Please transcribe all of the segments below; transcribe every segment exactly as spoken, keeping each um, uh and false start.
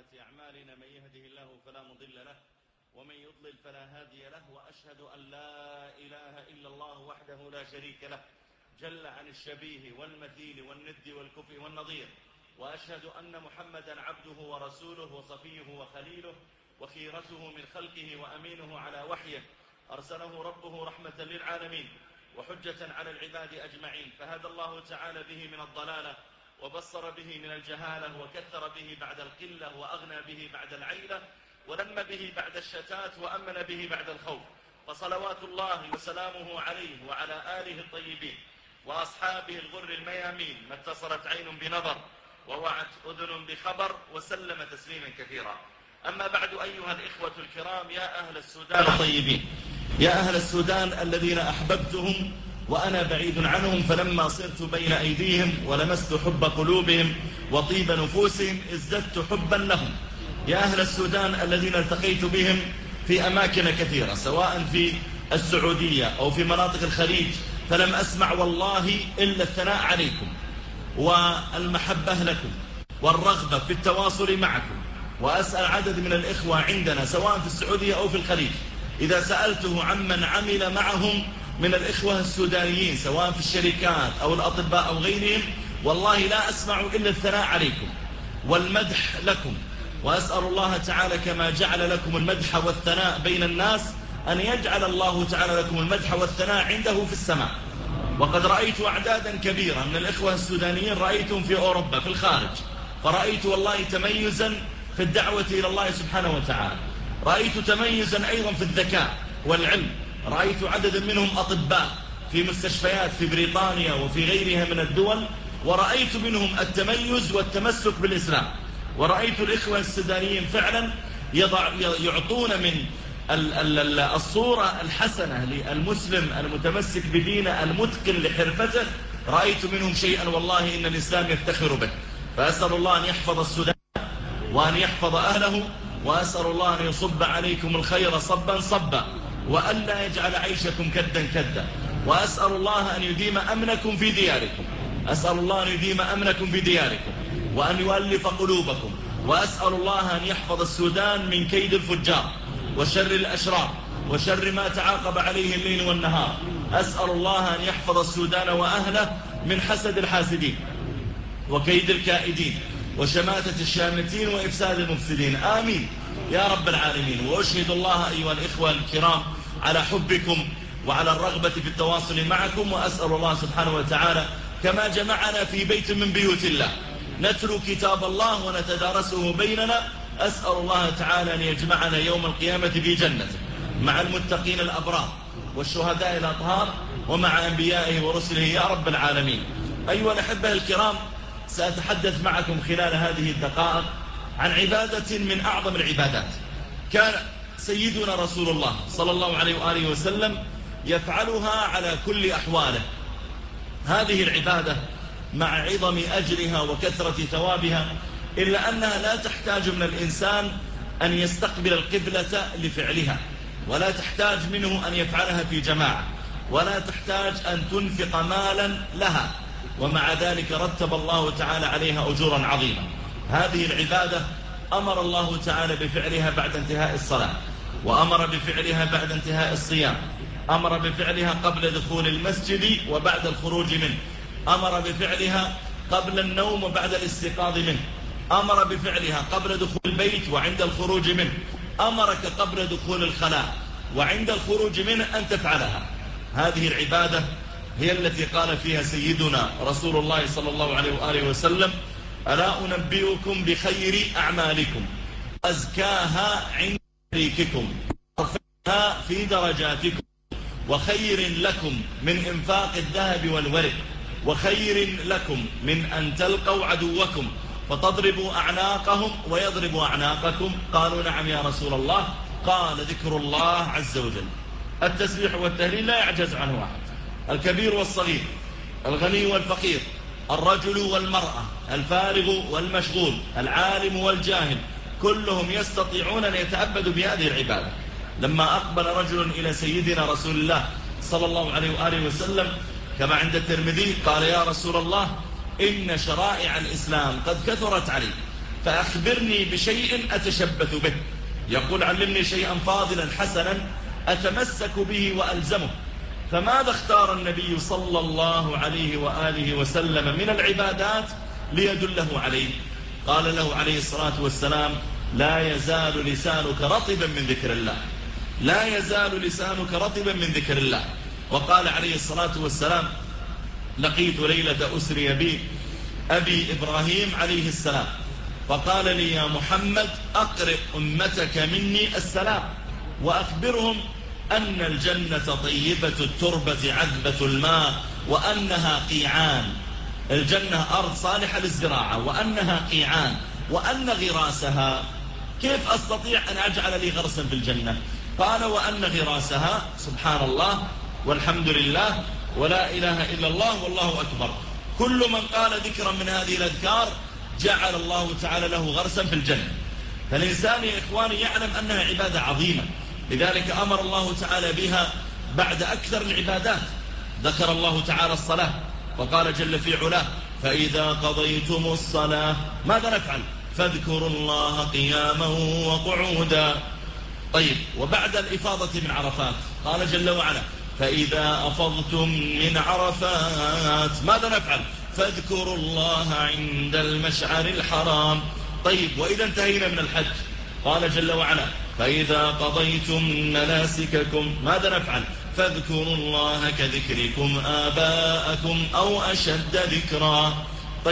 أعمالنا من يهده الله فلا مضل له ومن يضلل فلا هادي له، وأشهد أن لا إله إلا الله وحده لا شريك له جل عن الشبيه والمثيل والند والكفء والنظير، وأشهد أن محمدا عبده ورسوله وصفيه وخليله وخيرته من خلقه وأمينه على وحيه، أرسله ربه رحمة للعالمين وحجة على العباد أجمعين، فهدى الله تعالى به من الضلالة وبصر به من الجهالة وكثر به بعد القلة وأغنى به بعد العيلة ولم به بعد الشتات وأمن به بعد الخوف، فصلوات الله وسلامه عليه وعلى آله الطيبين وأصحابه الغر الميامين، ما اتصلت عين بنظر ووعت أذن بخبر وسلم تسليما كثيرا. أما بعد أيها الإخوة الكرام، يا أهل السودان الطيبين، يا أهل السودان الذين أحببتهم وأنا بعيد عنهم، فلما صرت بين أيديهم ولمست حب قلوبهم وطيب نفوسهم ازددت حبا لهم. يا أهل السودان الذين التقيت بهم في أماكن كثيرة، سواء في السعودية أو في مناطق الخليج، فلم أسمع والله إلا الثناء عليكم والمحبة لكم والرغبة في التواصل معكم. وأسأل عدد من الإخوة عندنا سواء في السعودية أو في الخليج، إذا سألته عمن عمل معهم من الإخوة السودانيين سواء في الشركات أو الأطباء أو غيرهم، والله لا أسمع إلا الثناء عليكم والمدح لكم. وأسأل الله تعالى كما جعل لكم المدح والثناء بين الناس أن يجعل الله تعالى لكم المدح والثناء عنده في السماء. وقد رأيت أعدادا كبيرة من الإخوة السودانيين رأيتهم في أوروبا في الخارج، فرأيت والله تميزا في الدعوة إلى الله سبحانه وتعالى، رأيت تميزا أيضا في الذكاء والعلم، رأيت عددا منهم أطباء في مستشفيات في بريطانيا وفي غيرها من الدول، ورأيت منهم التميز والتمسك بالإسلام. ورأيت الإخوة السودانيين فعلا يضع يعطون من الصورة الحسنة للمسلم المتمسك بدينه المتقن لحرفته، رأيت منهم شيئا والله إن الإسلام يفتخر به. فأسأل الله أن يحفظ السودان وأن يحفظ أهله، وأسأل الله أن يصب عليكم الخير صبا صبا، وأن لا يجعل عيشكم كدا كدا، وأسأل الله أن يديم أمنكم في دياركم، أسأل الله أن يديم أمنكم في دياركم وأن يؤلف قلوبكم، وأسأل الله أن يحفظ السودان من كيد الفجار وشر الأشرار وشر ما تعاقب عليه الليل والنهار. أسأل الله أن يحفظ السودان وأهله من حسد الحاسدين وكيد الكائدين وشماتة الشامتين وإفساد المفسدين، آمين يا رب العالمين. وأشهد الله أيها الإخوة الكرام على حبكم وعلى الرغبة في التواصل معكم، وأسأل الله سبحانه وتعالى كما جمعنا في بيت من بيوت الله نتلو كتاب الله ونتدارسه بيننا، أسأل الله تعالى أن يجمعنا يوم القيامة في جنته مع المتقين الأبرار والشهداء الأطهار ومع أنبيائه ورسله يا رب العالمين. أيها الأحبة الكرام، سأتحدث معكم خلال هذه الدقائق عن عبادة من أعظم العبادات كان سيدنا رسول الله صلى الله عليه وآله وسلم يفعلها على كل أحواله. هذه العبادة مع عظم أجرها وكثرة ثوابها إلا أنها لا تحتاج من الإنسان أن يستقبل القبلة لفعلها، ولا تحتاج منه أن يفعلها في جماعة، ولا تحتاج أن تنفق مالا لها، ومع ذلك رتب الله تعالى عليها أجورا عظيمة. هذه العبادة أمر الله تعالى بفعلها بعد انتهاء الصلاة، وأمر بفعلها بعد انتهاء الصيام، أمر بفعلها قبل دخول المسجد وبعد الخروج منه، أمر بفعلها قبل النوم وبعد الاستيقاظ منه، أمر بفعلها قبل دخول البيت وعند الخروج منه، أمرك قبل دخول الخلاء وعند الخروج منه أن تفعلها. هذه العبادة هي التي قال فيها سيدنا رسول الله صلى الله عليه وآله وسلم: ألا أنبئكم بخير أعمالكم أزكاها عند مليككم وأرفعها في درجاتكم وخير لكم من إنفاق الذهب والورق وخير لكم من أن تلقوا عدوكم فتضربوا أعناقهم ويضربوا أعناقكم. قالوا: نعم يا رسول الله. قال: ذكر الله عز وجل. التسبيح والتهليل لا يعجز عنه أحد، الكبير والصغير، الغني والفقير، الرجل والمرأة، الفارغ والمشغول، العالم والجاهل، كلهم يستطيعون أن يتعبدوا بهذه العبادة. لما أقبل رجل إلى سيدنا رسول الله صلى الله عليه وآله وسلم كما عند الترمذي قال: يا رسول الله، إن شرائع الإسلام قد كثرت علي فأخبرني بشيء أتشبث به. يقول علمني شيئا فاضلا حسنا أتمسك به وألزمه. فماذا اختار النبي صلى الله عليه وآله وسلم من العبادات ليدله عليه؟ قال له عليه الصلاة والسلام لا يزال لسانك رطبا من ذكر الله، لا يزال لسانك رطبا من ذكر الله. وقال عليه الصلاة والسلام لقيت ليلة أسري بي أبي إبراهيم عليه السلام فقال لي يا محمد أقرئ أمتك مني السلام وأخبرهم أن الجنة طيبة التربة عذبة الماء وأنها قيعان. الجنة أرض صالحة للزراعة وأنها قيعان وأن غراسها. كيف أستطيع أن أجعل لي غرسا في الجنة؟ قال وأن غراسها سبحان الله والحمد لله ولا إله إلا الله والله أكبر. كل من قال ذكرا من هذه الأذكار جعل الله تعالى له غرسا في الجنة. فالإنسان يا إخواني يعلم أنها عبادة عظيمة، لذلك أمر الله تعالى بها بعد أكثر العبادات. ذكر الله تعالى الصلاة وقال جل في علاه فإذا قضيتم الصلاة ماذا نفعل؟ فاذكروا الله قياما وقعودا. طيب وبعد الإفاضة من عرفات قال جل وعلا فإذا أفضتم من عرفات ماذا نفعل؟ فاذكروا الله عند المشعر الحرام. طيب وإذا انتهينا من الحج قال جل وعلا فإذا قضيتم مناسككم ماذا نفعل؟ فاذكروا الله كذكركم آباءكم أو أشد ذكرا. طيب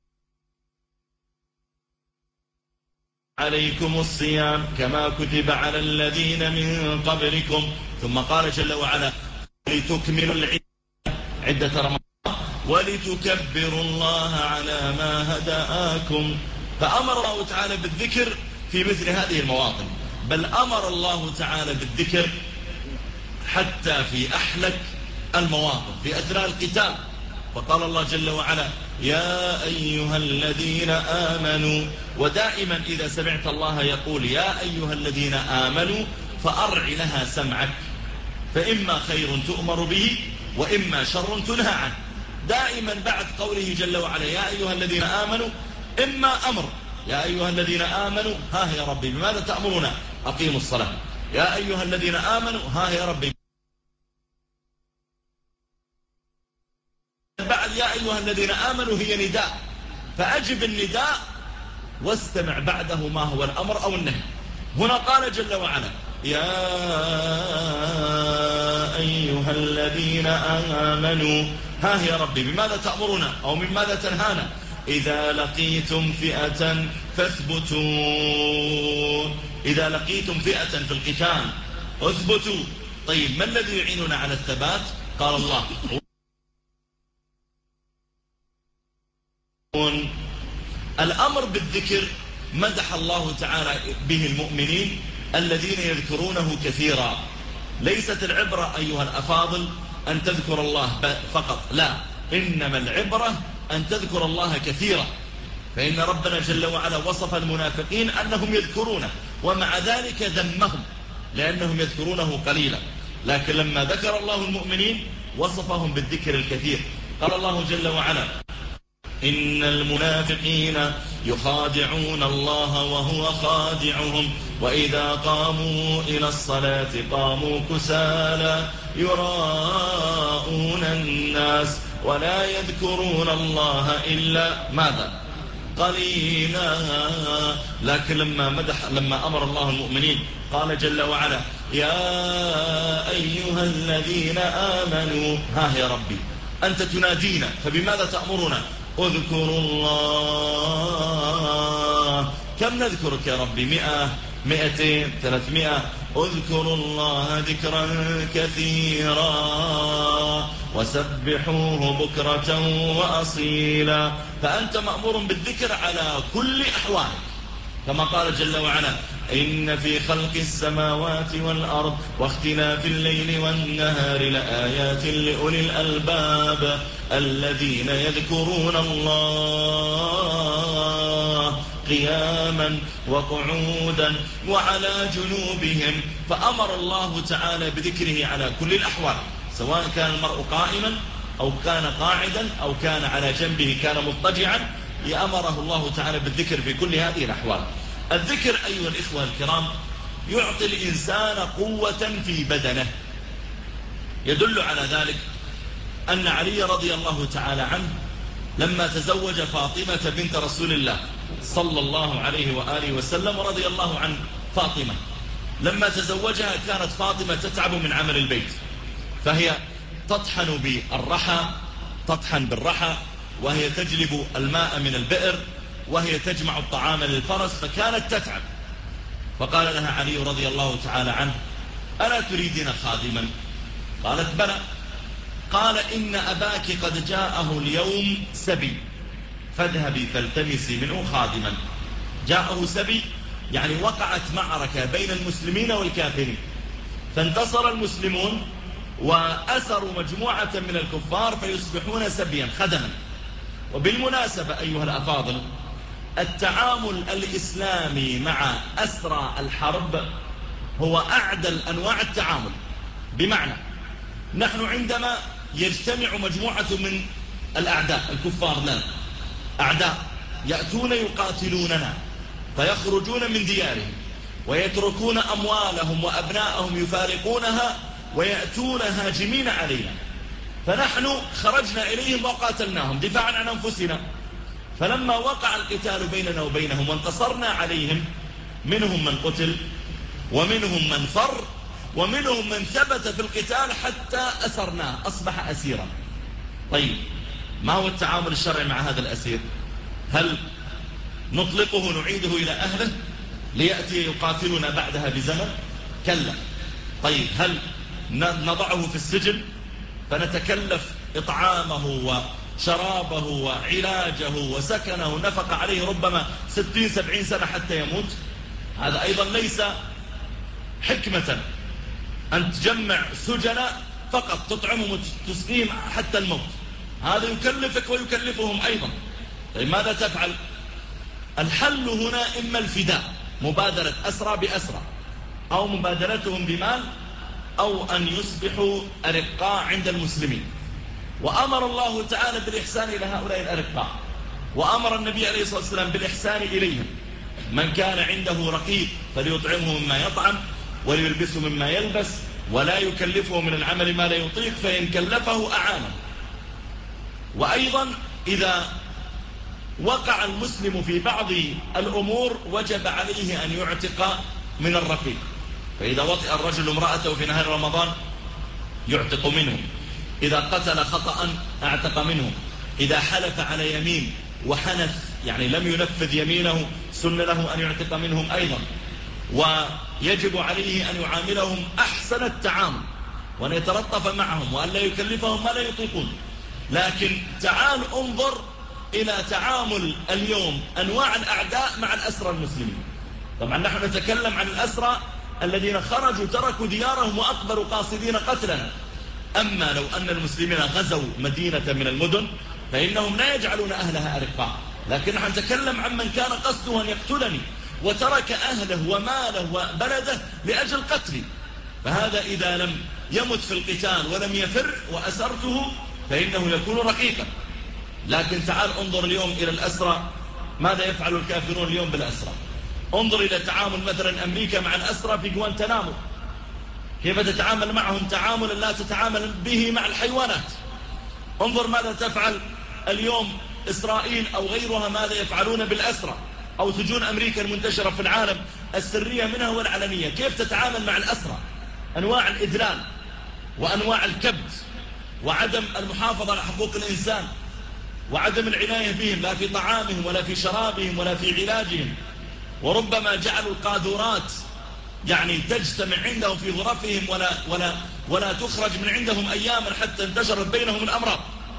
عليكم الصيام كما كتب على الذين من قبلكم. ثم قال جل وعلا لتكملوا عدة رمضان ولتكبروا الله على ما هداكم. فأمر الله تعالى بالذكر في مثل هذه المواطن، بل أمر الله تعالى بالذكر حتى في أحلك المواطن في أثناء القتال. فقال الله جل وعلا يا أيها الذين آمنوا. ودائما إذا سمعت الله يقول يا أيها الذين آمنوا فأرع لها سمعك، فإما خير تؤمر به وإما شر تنهى عنه. دائما بعد قوله جل وعلا يا أيها الذين آمنوا إما أمر يا أيها الذين آمنوا ها يا ربي بماذا تأمرنا؟ أقيموا الصلاة. يا أيها الذين آمنوا ها يا ربي بعد يا أيها الذين آمنوا هي نداء، فأجب النداء واستمع بعده ما هو الأمر أو النهي. هنا قال جل وعلا يا أيها الذين آمنوا ها يا ربي بماذا تأمرنا أو من ماذا تنهانا؟ إذا لقيتم فئة فاثبتوا. إذا لقيتم فئة في القتال اثبتوا. طيب ما الذي يعيننا على الثبات؟ قال الله الأمر بالذكر مدح الله تعالى به المؤمنين الذين يذكرونه كثيرا. ليست العبرة أيها الأفاضل أن تذكر الله فقط، لا، إنما العبرة أن تذكر الله كثيرا. فإن ربنا جل وعلا وصف المنافقين أنهم يذكرونه ومع ذلك ذمهم لأنهم يذكرونه قليلا، لكن لما ذكر الله المؤمنين وصفهم بالذكر الكثير. قال الله جل وعلا إن المنافقين يخادعون الله وهو خادعهم وإذا قاموا إلى الصلاة قاموا كسالى يراءون الناس ولا يذكرون الله إلا ماذا؟ قليلا. لكن لما مدح لما أمر الله المؤمنين قال جل وعلا يا أيها الذين آمنوا ها يا ربي أنت تنادينا فبماذا تأمرنا؟ اذكروا الله. كم نذكرك يا ربي؟ مئة مئتين ثلاثمائة. اذكروا الله ذكرا كثيرا وسبحوه بكرة وأصيلا. فأنت مأمور بالذكر على كل أحوال، كما قال جل وعلا إن في خلق السماوات والأرض واختلاف الليل والنهار لآيات لأولي الألباب الذين يذكرون الله قياما وقعودا وعلى جنوبهم. فأمر الله تعالى بذكره على كل الأحوال، سواء كان المرء قائما أو كان قاعدا أو كان على جنبه كان مضطجعا، أمره الله تعالى بالذكر في كل هذه الأحوال. الذكر أيها الإخوة الكرام يعطي الإنسان قوة في بدنه. يدل على ذلك أن علي رضي الله تعالى عنه لما تزوج فاطمة بنت رسول الله صلى الله عليه وآله وسلم رضي الله عن فاطمة، لما تزوجها كانت فاطمة تتعب من عمل البيت، فهي تطحن بالرحى تطحن بالرحى وهي تجلب الماء من البئر وهي تجمع الطعام للفرس، فكانت تتعب. فقال لها علي رضي الله تعالى عنه: ألا تريدين خادما؟ قالت: بلى. قال: إن أباك قد جاءه اليوم سبي فاذهبي فالتمسي منه خادما. جاءه سبي يعني وقعت معركة بين المسلمين والكافرين، فانتصر المسلمون وأسروا مجموعة من الكفار فيصبحون سبيا خدما. وبالمناسبة أيها الأفاضل، التعامل الإسلامي مع أسرى الحرب هو أعدل أنواع التعامل. بمعنى نحن عندما يجتمع مجموعة من الأعداء الكفار لنا، أعداء يأتون يقاتلوننا فيخرجون من ديارهم ويتركون أموالهم وأبناءهم يفارقونها ويأتون هاجمين علينا، فنحن خرجنا إليهم وقاتلناهم دفاعا عن أنفسنا، فلما وقع القتال بيننا وبينهم وانتصرنا عليهم منهم من قتل ومنهم من فر ومنهم من ثبت في القتال حتى أسرناه أصبح أسيرا. طيب، ما هو التعامل الشرعي مع هذا الأسير؟ هل نطلقه نعيده إلى أهله ليأتي يقاتلنا بعدها بزمن؟ كلا. طيب، هل نضعه في السجن فنتكلف إطعامه وشرابه وعلاجه وسكنه نفق عليه ربما ستين سبعين سنة حتى يموت؟ هذا أيضا ليس حكمة أن تجمع سجناء فقط تطعمهم وتسقيهم حتى الموت، هذا يكلفك ويكلفهم أيضا. طيب، ماذا تفعل؟ الحل هنا إما الفداء، مبادرة أسرى بأسرى، أو مبادلتهم بمال، أو أن يصبحوا أرقاء عند المسلمين. وأمر الله تعالى بالإحسان إلى هؤلاء الأرقاء، وأمر النبي عليه الصلاة والسلام بالإحسان إليهم. من كان عنده رقيق فليطعمه مما يطعم وليلبسه مما يلبس ولا يكلفه من العمل ما لا يطيق، فإن كلفه أعانه. وأيضا إذا وقع المسلم في بعض الأمور وجب عليه أن يعتق من الرقيق، فإذا وطئ الرجل امرأته في نهار رمضان يعتق منه، إذا قتل خطأ اعتق منه، إذا حلف على يمين وحنث يعني لم ينفذ يمينه سن له أن يعتق منهم أيضا. ويجب عليه أن يعاملهم أحسن التعامل وأن يتلطف معهم وأن لا يكلفهم ما لا يطيقون. لكن تعال انظر إلى تعامل اليوم أنواع الأعداء مع الأسرى المسلمين. طبعا نحن نتكلم عن الأسرى الذين خرجوا تركوا ديارهم وأقبلوا قاصدين قتلنا. أما لو أن المسلمين غزوا مدينة من المدن فإنهم لا يجعلون أهلها أرقاء، لكن نحن نتكلم عن من كان قصده أن يقتلني وترك أهله وماله وبلده لأجل قتلي، فهذا إذا لم يمت في القتال ولم يفر وأسرته فإنه يكون رقيقا. لكن تعال انظر اليوم إلى الأسرى، ماذا يفعل الكافرون اليوم بالأسرى؟ انظر إلى تعامل مثلا أمريكا مع الأسرى في جوانتنامو، كيف تتعامل معهم تعاملا لا تتعامل به مع الحيوانات. انظر ماذا تفعل اليوم إسرائيل أو غيرها، ماذا يفعلون بالأسرى، أو سجون أمريكا المنتشرة في العالم السرية منها والعلنية، كيف تتعامل مع الأسرى؟ أنواع الإذلال وأنواع الكبت وعدم المحافظة على حقوق الإنسان وعدم العناية بهم، لا في طعامهم ولا في شرابهم ولا في علاجهم. وربما جعلوا القاذورات يعني تجتمع عندهم في غرفهم ولا, ولا, ولا تخرج من عندهم أياما حتى انتشرت بينهم الأمراض.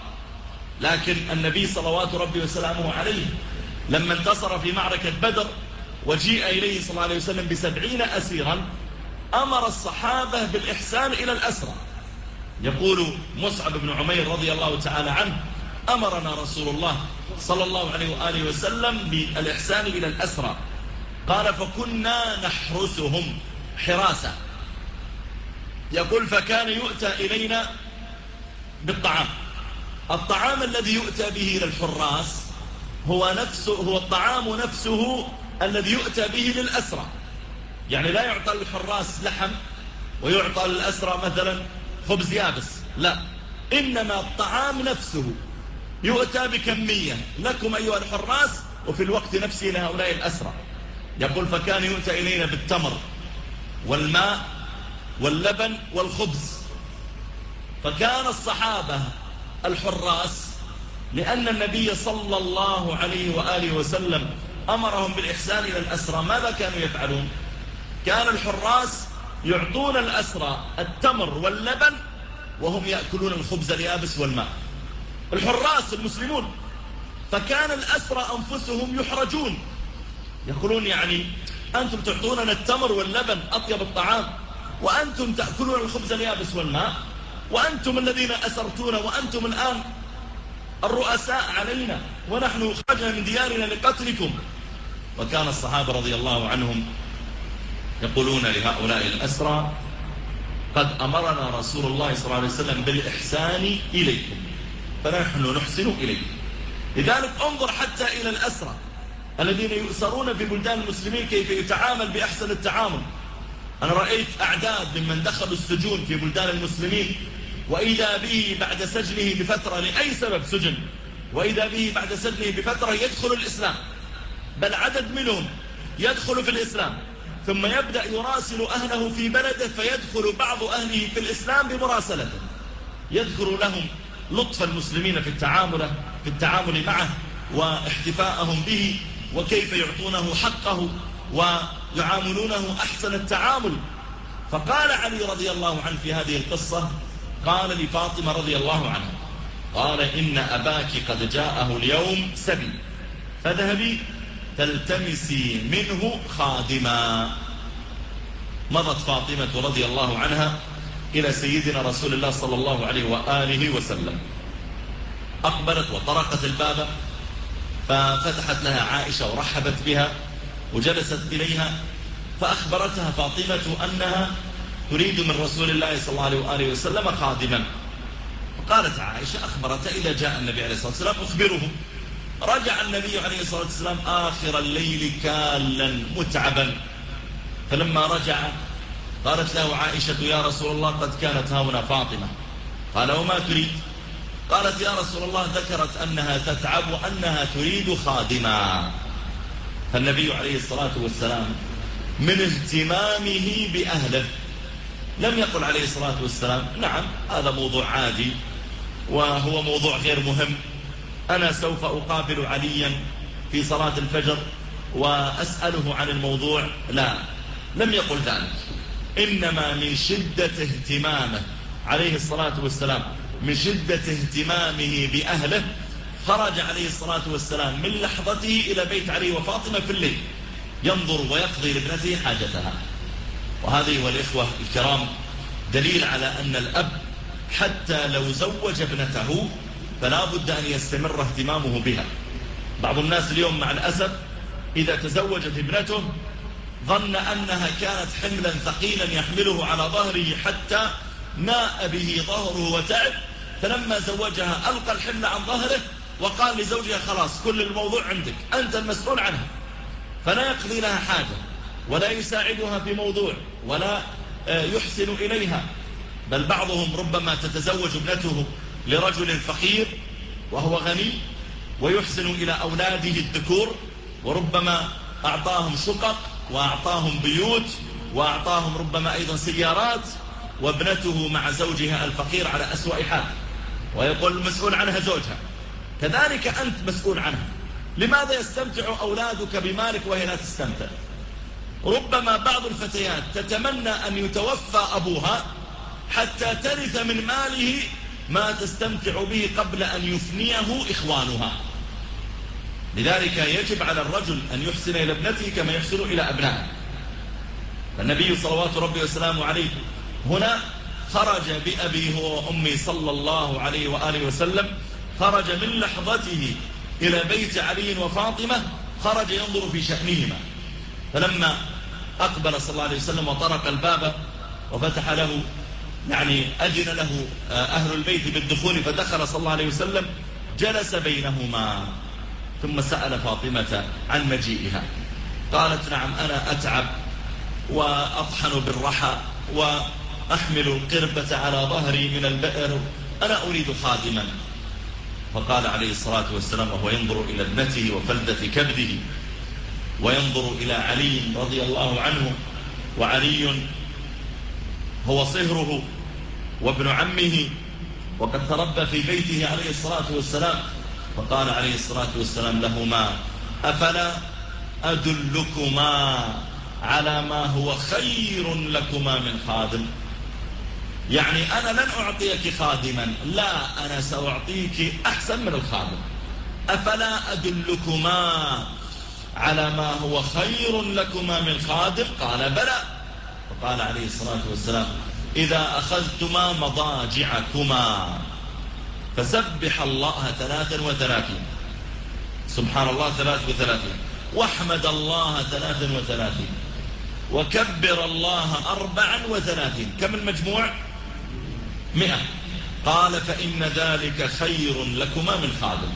لكن النبي صلوات ربي وسلامه عليه لما انتصر في معركة بدر وجيء إليه صلى الله عليه وسلم بسبعين أسيرا أمر الصحابة بالإحسان إلى الأسرى. يقول مصعب بن عمير رضي الله تعالى عنه: أمرنا رسول الله صلى الله عليه وآله وسلم بالإحسان إلى الأسرى، قال: فكنا نحرسهم حراسة. يقول: فكان يؤتى إلينا بالطعام، الطعام الذي يؤتى به إلى الحراس هو نفسه هو الطعام نفسه الذي يؤتى به للأسرى. يعني لا يعطى للحراس لحم ويعطى للأسرى مثلا خبز يابس، لا، إنما الطعام نفسه يؤتى بكمية لكم أيها الحراس وفي الوقت نفسه لهؤلاء الأسرى. يقول فكان يؤتى إلينا بالتمر والماء واللبن والخبز. فكان الصحابة الحراس، لأن النبي صلى الله عليه وآله وسلم أمرهم بالإحسان إلى الأسرى، ماذا كانوا يفعلون؟ كان الحراس يعطون الأسرى التمر واللبن وهم يأكلون الخبز اليابس والماء، الحراس المسلمون. فكان الأسرى أنفسهم يحرجون، يقولون يعني أنتم تعطوننا التمر واللبن أطيب الطعام وأنتم تأكلون الخبز اليابس والماء، وأنتم الذين أسرتون، وأنتم الآن الرؤساء علينا ونحن خرجنا من ديارنا لقتلكم. وكان الصحابة رضي الله عنهم يقولون لهؤلاء الأسرى قد أمرنا رسول الله صلى الله عليه وسلم بالإحسان إليكم فنحن نحسن إليكم. لذلك انظر حتى إلى الأسرى الذين يؤسرون في بلدان المسلمين كيف يتعامل بأحسن التعامل. أنا رأيت أعداد ممن دخلوا السجون في بلدان المسلمين وإذا به بعد سجنه بفترة لأي سبب سجن، وإذا به بعد سجنه بفترة يدخل الإسلام، بل عدد منهم يدخل في الإسلام ثم يبدأ يراسل أهله في بلده فيدخل بعض أهله في الإسلام بمراسلته، يذكر لهم لطف المسلمين في التعامل في التعامل معه واحتفاءهم به وكيف يعطونه حقه ويعاملونه أحسن التعامل. فقال علي رضي الله عنه في هذه القصة، قال لفاطمة رضي الله عنها، قال إن أباك قد جاءه اليوم سبي فاذهبي تلتمسي منه خادما. مضت فاطمة رضي الله عنها إلى سيدنا رسول الله صلى الله عليه وآله وسلم، أقبلت وطرقت الباب ففتحت لها عائشة ورحبت بها وجلست إليها، فأخبرتها فاطمة أنها تريد من رسول الله صلى الله عليه وآله وسلم خادما. فقالت عائشة أخبرت إذا جاء النبي عليه الصلاة والسلام أخبره. رجع النبي عليه الصلاة والسلام آخر الليل كالا متعبا، فلما رجع قالت له عائشة يا رسول الله قد كانت هاهنا فاطمة. قال وما تريد؟ قالت يا رسول الله ذكرت أنها تتعب وأنها تريد خادما. فالنبي عليه الصلاة والسلام من اهتمامه بأهله لم يقل عليه الصلاة والسلام نعم هذا موضوع عادي وهو موضوع غير مهم، أنا سوف أقابل عليا في صلاة الفجر وأسأله عن الموضوع. لا، لم يقل ذلك، إنما من شدة اهتمامه عليه الصلاة والسلام من شدة اهتمامه بأهله خرج عليه الصلاة والسلام من لحظته إلى بيت علي وفاطمة في الليل ينظر ويقضي لابنته حاجتها. وهذه والإخوة الكرام دليل على أن الأب حتى لو زوج ابنته فلا بد أن يستمر اهتمامه بها. بعض الناس اليوم مع الأسف إذا تزوجت ابنته ظن أنها كانت حملا ثقيلا يحمله على ظهره حتى ناء به ظهره وتعب، فلما زوجها ألقى الحمل عن ظهره وقال لزوجها خلاص كل الموضوع عندك أنت المسؤول عنها، فلا يقضي لها حاجة ولا يساعدها في موضوع ولا يحسن إليها. بل بعضهم ربما تتزوج ابنته لرجل فقير وهو غني ويحسن إلى أولاده الذكور، وربما أعطاهم شقق وأعطاهم بيوت وأعطاهم ربما أيضا سيارات، وابنته مع زوجها الفقير على أسوأ حال، ويقول المسؤول عنها زوجها. كذلك أنت مسؤول عنها. لماذا يستمتع أولادك بمالك وهي لا تستمتع؟ ربما بعض الفتيات تتمنى أن يتوفى أبوها حتى ترث من ماله ما تستمتع به قبل أن يفنيه إخوانها. لذلك يجب على الرجل أن يحسن إلى ابنته كما يحسن إلى أبنائه. فالنبي صلوات ربي وسلامه عليه هنا خرج بأبي هو وأمي صلى الله عليه وآله وسلم، خرج من لحظته إلى بيت علي وفاطمة، خرج ينظر في شأنهما. فلما أقبل صلى الله عليه وسلم وطرق الباب وفتح له يعني أذن له أهل البيت بالدخول، فدخل صلى الله عليه وسلم جلس بينهما ثم سأل فاطمة عن مجيئها، قالت نعم أنا أتعب وأطحن بالرحى وأحمل القربة على ظهري من البئر، أنا أريد خادما. فقال عليه الصلاة والسلام وهو ينظر إلى ابنته وفلدة كبده وينظر إلى علي رضي الله عنه، وعلي هو صهره وابن عمه وقد تربى في بيته عليه الصلاة والسلام، فقال عليه الصلاة والسلام لهما أفلا أدلكما على ما هو خير لكما من خادم؟ يعني أنا لن أعطيك خادما، لا أنا سأعطيك أحسن من الخادم. أفلا أدلكما على ما هو خير لكما من خادم؟ قال بلى. فقال عليه الصلاة والسلام إذا أخذتما مضاجعكما فسبح الله ثلاثا وثلاثين، سبحان الله ثلاث وثلاثين، واحمد الله ثلاثا وثلاثين، وكبر الله أربعا وثلاثين، كم المجموع؟ مئة. قال فإن ذلك خير لكما من خادم.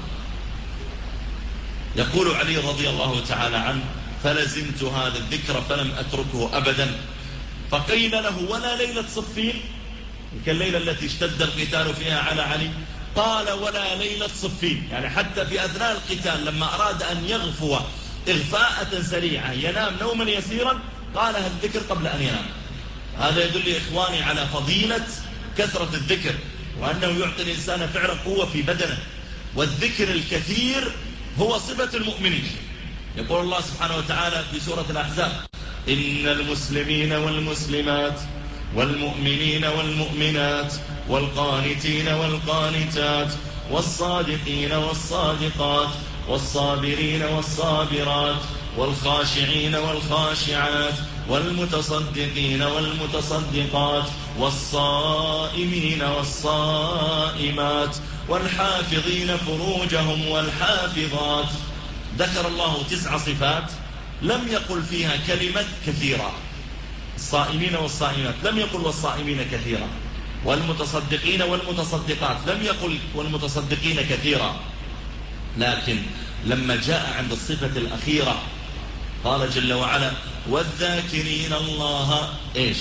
يقول علي رضي الله تعالى عنه فلزمت هذا الذكر فلم أتركه أبدا. فقيل له ولا ليلة صفين، كالليلة التي اشتد القتال فيها على علي؟ قال ولا ليلة صفين، يعني حتى في أثناء القتال لما أراد أن يغفو إغفاءة سريعة ينام نوما يسيرا قال الذكر قبل أن ينام. هذا يدل يا إخواني على فضيلة كثرة الذكر، وأنه يعطي الإنسان فعلا قوة في بدنه، والذكر الكثير هو صفة المؤمنين. يقول الله سبحانه وتعالى في سورة الأحزاب إن المسلمين والمسلمات والمؤمنين والمؤمنات والقانتين والقانتات والصادقين والصادقات والصابرين والصابرات والخاشعين والخاشعات والمتصدقين والمتصدقات والصائمين والصائمات والحافظين فروجهم والحافظات. ذكر الله تسع صفات لم يقل فيها كلمة كثيرة. الصائمين والصائمات لم يقل والصائمين كثيرا، والمتصدقين والمتصدقات لم يقل والمتصدقين كثيرا، لكن لما جاء عند الصفة الأخيرة قال جل وعلا والذاكرين الله إيش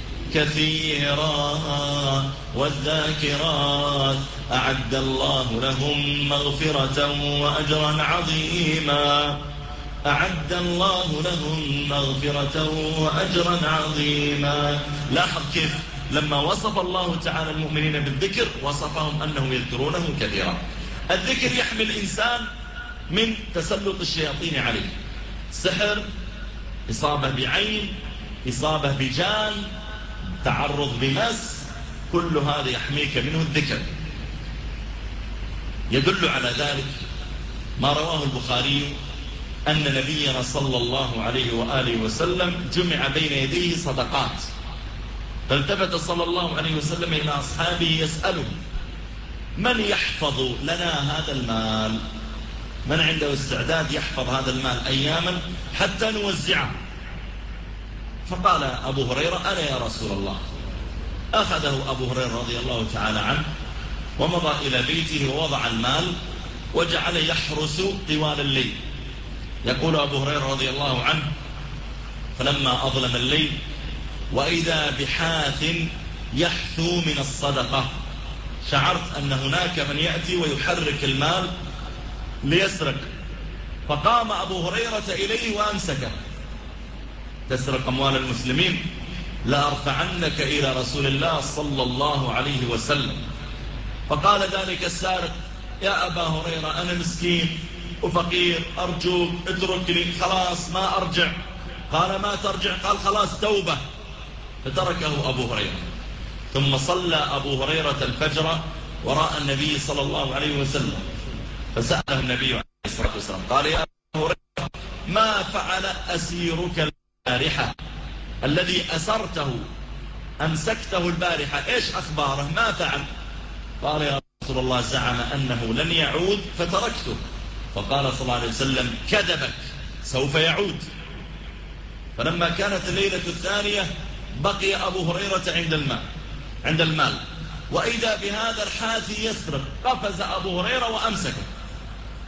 كثيرا والذاكرات أعد الله لهم مغفرة وأجرا عظيما. أعد الله لهم مغفرة وأجرا عظيما. لاحظ كيف لما وصف الله تعالى المؤمنين بالذكر وصفهم أنهم يذكرونه كثيرا. الذكر يحمي الإنسان من تسلط الشياطين عليه، سحر، إصابة بعين، إصابة بجان، تعرض بمس، كل هذا يحميك منه الذكر. يدل على ذلك ما رواه البخاري أن نبينا صلى الله عليه وآله وسلم جمع بين يديه صدقات، فالتفت صلى الله عليه وسلم إلى أصحابه يسأله من يحفظ لنا هذا المال؟ من عنده استعداد يحفظ هذا المال أياما حتى نوزعه؟ فقال أبو هريرة أنا يا رسول الله. أخذه أبو هريرة رضي الله تعالى عنه ومضى إلى بيته ووضع المال وجعل يحرس طوال الليل. يقول أبو هريرة رضي الله عنه فلما أظلم الليل وإذا بحاث يحثو من الصدقة، شعرت أن هناك من يأتي ويحرك المال ليسرق، فقام أبو هريرة إليه وأمسكه. تسرق أموال المسلمين لأرفعنك إلى رسول الله صلى الله عليه وسلم. فقال ذلك السارق يا أبا هريرة أنا مسكين وفقير، أرجوك اتركني خلاص ما أرجع. قال ما ترجع؟ قال خلاص توبة. فتركه أبو هريرة. ثم صلى أبو هريرة الفجر وراء النبي صلى الله عليه وسلم، فسأله النبي عليه الصلاة والسلام قال يا أبو هريرة ما فعل أسيرك البارحة الذي أسرته أمسكته البارحة، إيش أخباره؟ ما فعل؟ قال يا رسول الله زعم أنه لن يعود فتركته. فقال صلى الله عليه وسلم كذبك سوف يعود. فلما كانت الليلة الثانية بقي أبو هريرة عند المال عند المال وإذا بهذا الحاثي يسرق، قفز أبو هريرة وأمسكه.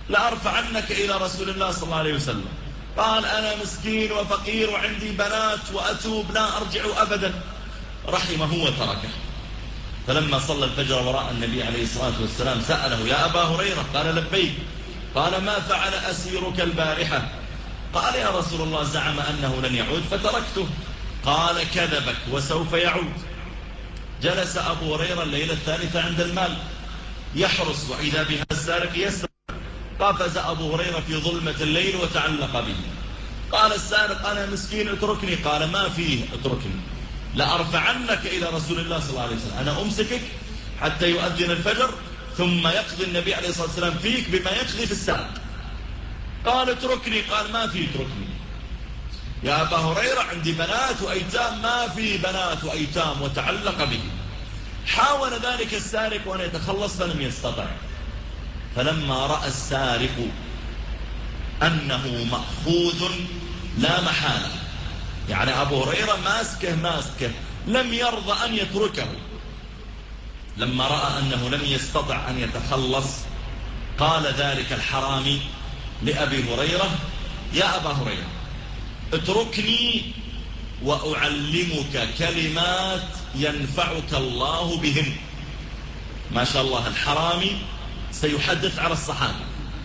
لأرفعنك إلى رسول الله صلى الله عليه وسلم. قال أنا مسكين وفقير وعندي بنات وأتوب لا أرجع أبدا. رحمه وتركه. فلما صلى الفجر وراء النبي عليه الصلاة والسلام سأله يا أبا هريرة؟ قال لبيك. قال ما فعل أسيرك البارحة؟ قال يا رسول الله زعم أنه لن يعود فتركته. قال كذبك وسوف يعود. جلس أبو هريرة الليلة الثالثة عند المال يحرس، وإذا بها السارق يسرق. قفز أبو هريرة في ظلمة الليل وتعلق به. قال السارق أنا مسكين اتركني. قال ما فيه اتركني، لأرفعنك إلى رسول الله صلى الله عليه وسلم. أنا أمسكك حتى يؤذن الفجر ثم يقضي النبي عليه الصلاة والسلام فيك بما يقضي في السارق. قال اتركني. قال ما في اتركني يا أبا هريرة، عندي بنات وأيتام. ما في بنات وأيتام، وتعلق به. حاول ذلك السارق وأن يتخلص فلم يستطع. فلما رأى السارق أنه مأخوذ لا محالة، يعني أبو هريرة ماسكه ماسكه لم يرضى أن يتركه، لما رأى أنه لم يستطع أن يتخلص قال ذلك الحرامي لأبي هريرة يا أبا هريرة اتركني وأعلمك كلمات ينفعك الله بهن. ما شاء الله الحرامي سيحدث على الصحابة.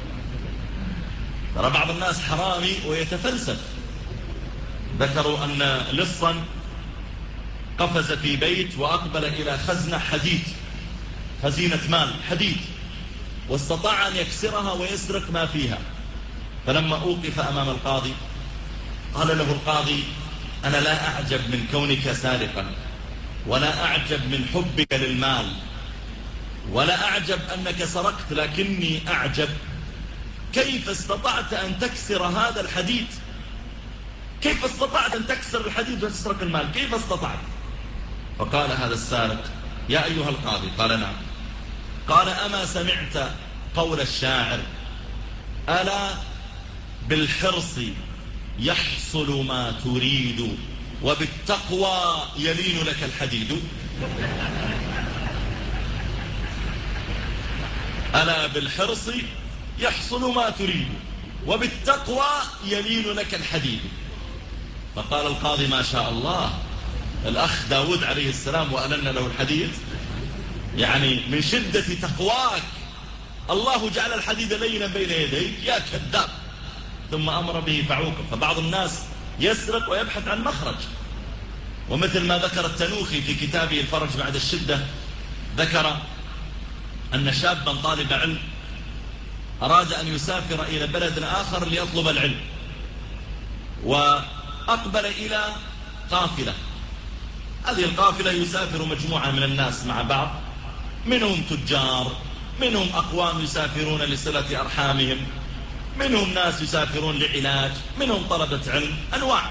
ترى بعض الناس حرامي ويتفلسف. ذكروا أن لصا قفز في بيت وأقبل إلى خزنة حديد، خزينة مال حديد، واستطاع أن يكسرها ويسرق ما فيها. فلما أوقف أمام القاضي قال له القاضي أنا لا أعجب من كونك سارقا، ولا أعجب من حبك للمال، ولا أعجب أنك سرقت، لكني أعجب كيف استطعت أن تكسر هذا الحديد؟ كيف استطعت أن تكسر الحديد وتسرق المال؟ كيف استطعت؟ فقال هذا السارق يا أيها القاضي. قال نعم. قال أما سمعت قول الشاعر ألا بالحرص يحصل ما تريد وبالتقوى يلين لك الحديد؟ ألا بالحرص يحصل ما تريد وبالتقوى يلين لك الحديد. فقال القاضي ما شاء الله، الأخ داود عليه السلام وألن له الحديد، يعني من شدة تقواك الله جعل الحديد لينا بين يديك يا كذاب. ثم أمر به فعوقب. فبعض الناس يسرق ويبحث عن مخرج، ومثل ما ذكر التنوخي في كتابه الفرج بعد الشدة، ذكر أن شابا طالب علم أراد أن يسافر إلى بلد آخر ليطلب العلم، وأقبل إلى قافلة. هذه القافلة يسافر مجموعة من الناس مع بعض، منهم تجار، منهم أقوام يسافرون لصلة أرحامهم، منهم ناس يسافرون لعلاج، منهم طلبة علم، أنواع.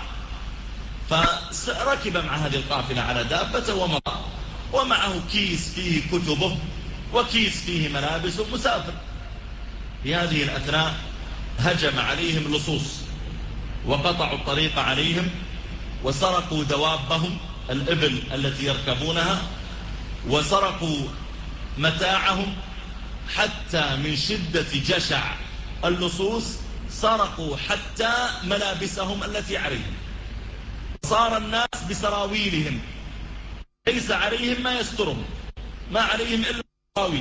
فركب مع هذه القافلة على دابة ومضى، ومعه كيس فيه كتبه وكيس فيه ملابسه، مسافر. في هذه الأثناء هجم عليهم لصوص وقطعوا الطريق عليهم وسرقوا دوابهم الإبل التي يركبونها، وسرقوا متاعهم، حتى من شدة جشع اللصوص سرقوا حتى ملابسهم التي عليهم. صار الناس بسراويلهم ليس عليهم ما يسترهم، ما عليهم إلا السراويل.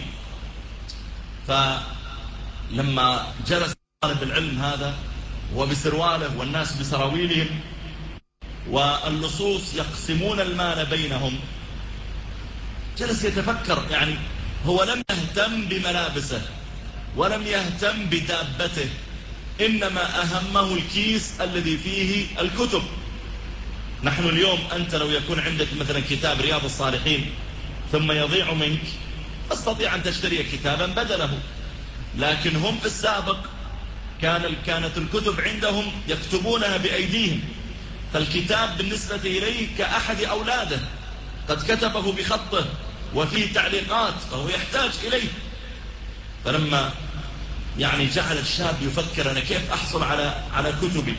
فلما جلس طالب العلم هذا وبسرواله والناس بسراويلهم واللصوص يقسمون المال بينهم، جلس يتفكر. يعني هو لم يهتم بملابسه ولم يهتم بدابته، إنما أهمه الكيس الذي فيه الكتب. نحن اليوم أنت لو يكون عندك مثلا كتاب رياض الصالحين ثم يضيع منك تستطيع أن تشتري كتابا بدله، لكن هم في السابق كان كانت الكتب عندهم يكتبونها بأيديهم، فالكتاب بالنسبة إليه كأحد أولاده، قد كتبه بخطه وفيه تعليقات فهو يحتاج إليه. فلما يعني جعل الشاب يفكر أنا كيف أحصل على على كتبي،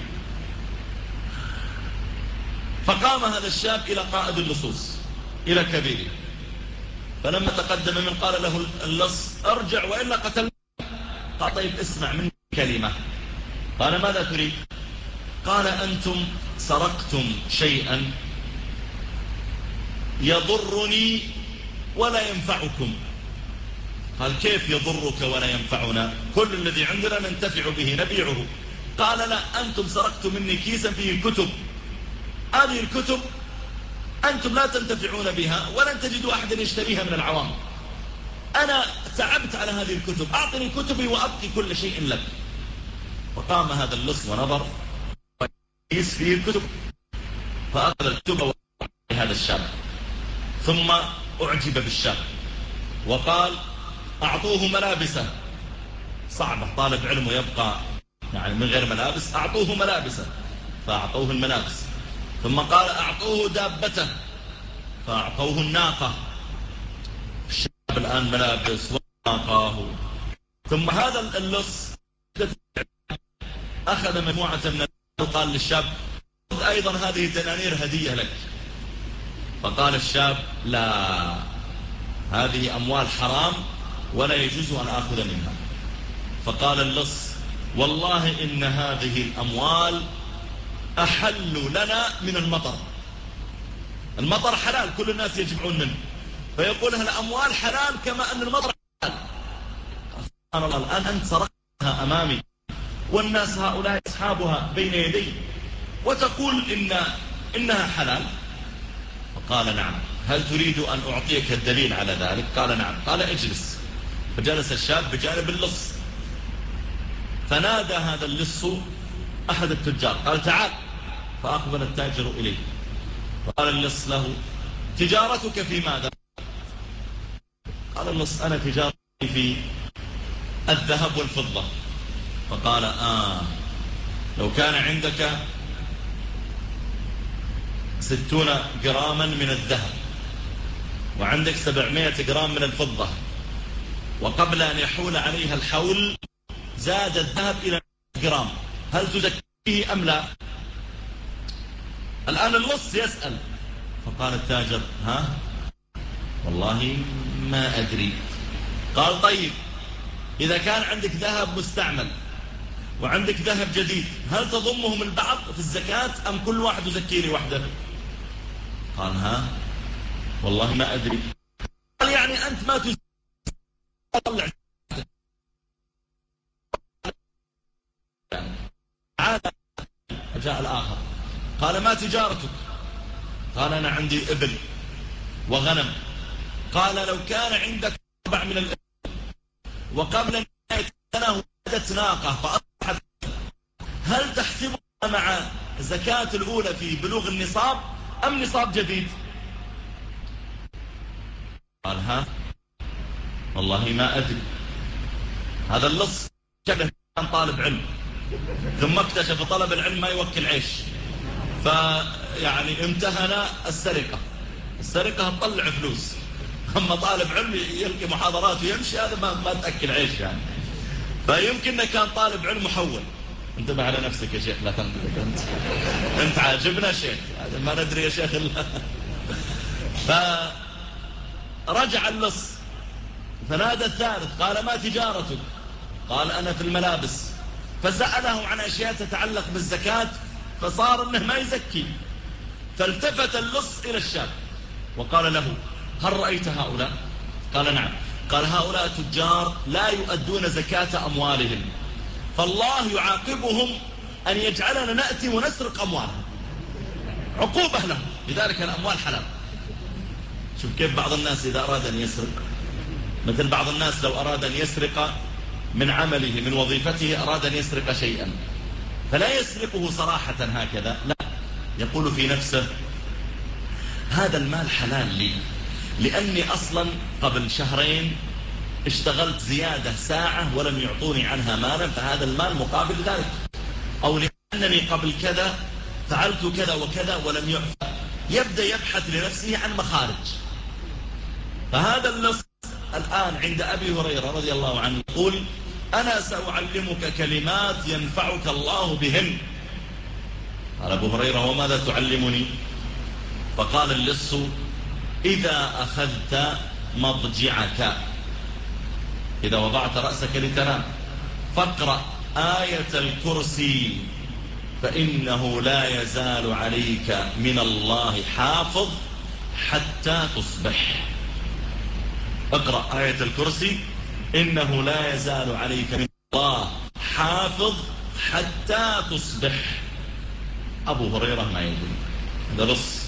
فقام هذا الشاب إلى قائد اللصوص إلى كبيره، فلما تقدم من قال له اللص ارجع وإلا قتلنا. قال طيب اسمع مني كلمة. قال ماذا تريد؟ قال أنتم سرقتم شيئا يضرني ولا ينفعكم. قال كيف يضرك ولا ينفعنا؟ كل الذي عندنا ننتفع به نبيعه. قال لا، أنتم سرقتم مني كيسا فيه كتب، هذه الكتب أنتم لا تنتفعون بها ولن تجدوا أحدا يشتريها من العوام. أنا تعبت على هذه الكتب، أعطني كتبي وأبقي كل شيء لك. فقام هذا اللص ونظر كيس فيه الكتب، فأخذ الكتب هذا الشاب، ثم أعجب بالشاب وقال أعطوه ملابسه. صعبة طالب علم يبقى يعني من غير ملابس، أعطوه ملابسه فأعطوه الملابس. ثم قال أعطوه دابته فأعطوه الناقة. الشاب الآن ملابس وناقة. ثم هذا اللص أخذ مجموعة من وقال للشاب خذ أيضا هذه دنانير هدية لك. فقال الشاب لا، هذه أموال حرام ولا يجوز أن أخذ منها. فقال اللص والله إن هذه الأموال أحل لنا من المطر. المطر حلال، كل الناس يجمعون منه، فيقول لها الأموال حلال كما أن المطر حلال. سبحان الله، الآن أنت سرقتها أمامي والناس هؤلاء أصحابها بين يدي وتقول إن إنها حلال. فقال نعم، هل تريد أن أعطيك الدليل على ذلك؟ قال نعم. قال اجلس. فجلس الشاب بجانب اللص، فنادى هذا اللص أحد التجار قال تعال. فأقبل التاجر إليه فقال اللص له تجارتك في ماذا؟ قال اللص أنا تجارتي في الذهب والفضة. فقال آه لو كان عندك ستون جراما من الذهب وعندك سبعمائة جرام من الفضة، وقبل أن يحول عليها الحول زاد الذهب إلى جرام، هل تزكيه أم لا؟ الآن اللص يسأل. فقال التاجر ها والله ما أدري. قال طيب إذا كان عندك ذهب مستعمل وعندك ذهب جديد هل تضمهم البعض في الزكاة أم كل واحد يزكي وحده؟ قال ها والله ما أدري. قال يعني أنت ما تطلع. عاد جاء الآخر قال ما تجارتك؟ قال أنا عندي إبل وغنم. قال لو كان عندك أربع من الإبل وقبل نهاية السنة ولدت ناقة فأصبحت، هل تحسبها مع الزكاة الأولى في بلوغ النصاب أم نصاب جديد؟ قال ها والله ما أدري. هذا اللص كان طالب علم ثم اكتشف طلب العلم ما يوكل عيش، فيعني امتهن السرقة. السرقة تطلع فلوس، أما طالب علم يلقي محاضرات ويمشي هذا ما, ما تأكل عيش يعني. فيمكن كان طالب علم محول. انتبه على نفسك يا شيخ لا تنقلك أنت أنت عاجبنا شيخ، هذا ما ندري يا شيخ الله. فرجع اللص فنادى الثالث قال ما تجارتك؟ قال أنا في الملابس. فسأله عن أشياء تتعلق بالزكاة فصار أنه ما يزكي. فالتفت اللص إلى الشاب وقال له هل رأيت هؤلاء؟ قال نعم. قال هؤلاء تجار لا يؤدون زكاة أموالهم، فالله يعاقبهم أن يجعلنا نأتي ونسرق أموالهم، عقوبة لهم، لذلك الأموال حلال. شوف كيف بعض الناس إذا أراد أن يسرق، مثل بعض الناس لو أراد أن يسرق من عمله من وظيفته، أراد أن يسرق شيئا فلا يسرقه صراحة هكذا، لا، يقول في نفسه هذا المال حلال لي، لأني أصلا قبل شهرين اشتغلت زيادة ساعة ولم يعطوني عنها مالا فهذا المال مقابل ذلك، أو لأنني قبل كذا فعلت كذا وكذا ولم يعفى. يبدأ يبحث لنفسه عن مخارج. فهذا اللص الآن عند أبي هريرة رضي الله عنه يقول أنا سأعلمك كلمات ينفعك الله بهن. قال أبو هريرة وماذا تعلمني؟ فقال اللص إذا أخذت مضجعك، إذا وضعت رأسك لتنام فاقرأ آية الكرسي فإنه لا يزال عليك من الله حافظ حتى تصبح. اقرأ آية الكرسي إنه لا يزال عليك من الله حافظ حتى تصبح. أبو هريرة ما يدري، هذا نص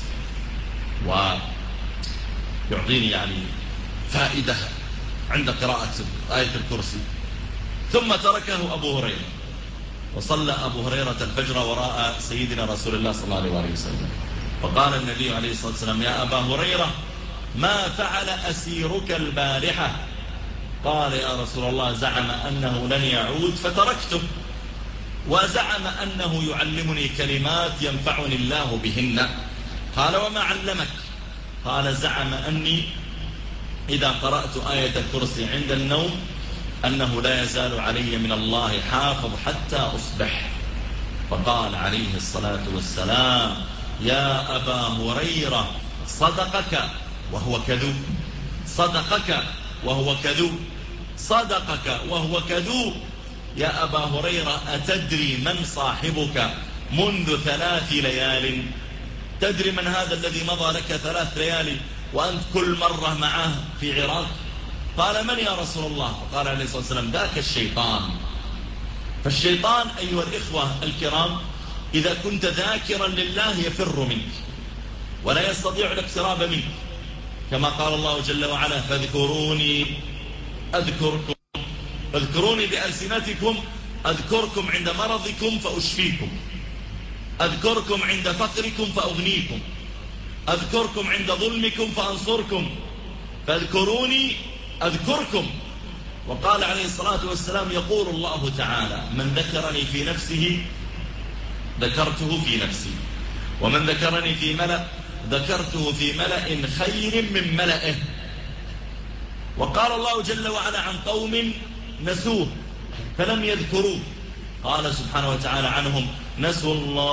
ويعطيني يعني فائدة عند قراءة آية الكرسي. ثم تركه أبو هريرة وصلى أبو هريرة الفجر وراء سيدنا رسول الله صلى الله عليه وسلم، فقال النبي عليه الصلاة والسلام: يا أبا هريرة ما فعل أسيرك البارحة؟ قال: يا رسول الله زعم أنه لن يعود فتركته، وزعم أنه يعلمني كلمات ينفعني الله بهن. قال: وما علمك؟ قال: زعم أني إذا قرأت آية الكرسي عند النوم أنه لا يزال علي من الله حافظ حتى أصبح. فقال عليه الصلاة والسلام: يا أبا هريرة صدقك وهو كذوب، صدقك وهو كذوب، صدقك وهو كذوب. يا أبا هريرة أتدري من صاحبك منذ ثلاث ليال؟ تدري من هذا الذي مضى لك ثلاث ليالي وأنت كل مرة معه في عراق؟ قال: من يا رسول الله؟ قال عليه الصلاة والسلام: ذاك الشيطان. فالشيطان أيها الإخوة الكرام إذا كنت ذاكرا لله يفر منك ولا يستطيع الاقتراب منك، كما قال الله جل وعلا: فاذكروني أذكركم، اذكروني بألسنتكم أذكركم عند مرضكم فأشفيكم، أذكركم عند فقركم فأغنيكم، أذكركم عند ظلمكم فأنصركم، فاذكروني أذكركم. وقال عليه الصلاة والسلام: يقول الله تعالى: من ذكرني في نفسه ذكرته في نفسي، ومن ذكرني في ملأ ذكرته في ملأ خير من ملئه. وقال الله جل وعلا عن قوم نسوه فلم يذكروه، قال سبحانه وتعالى عنهم: نسوا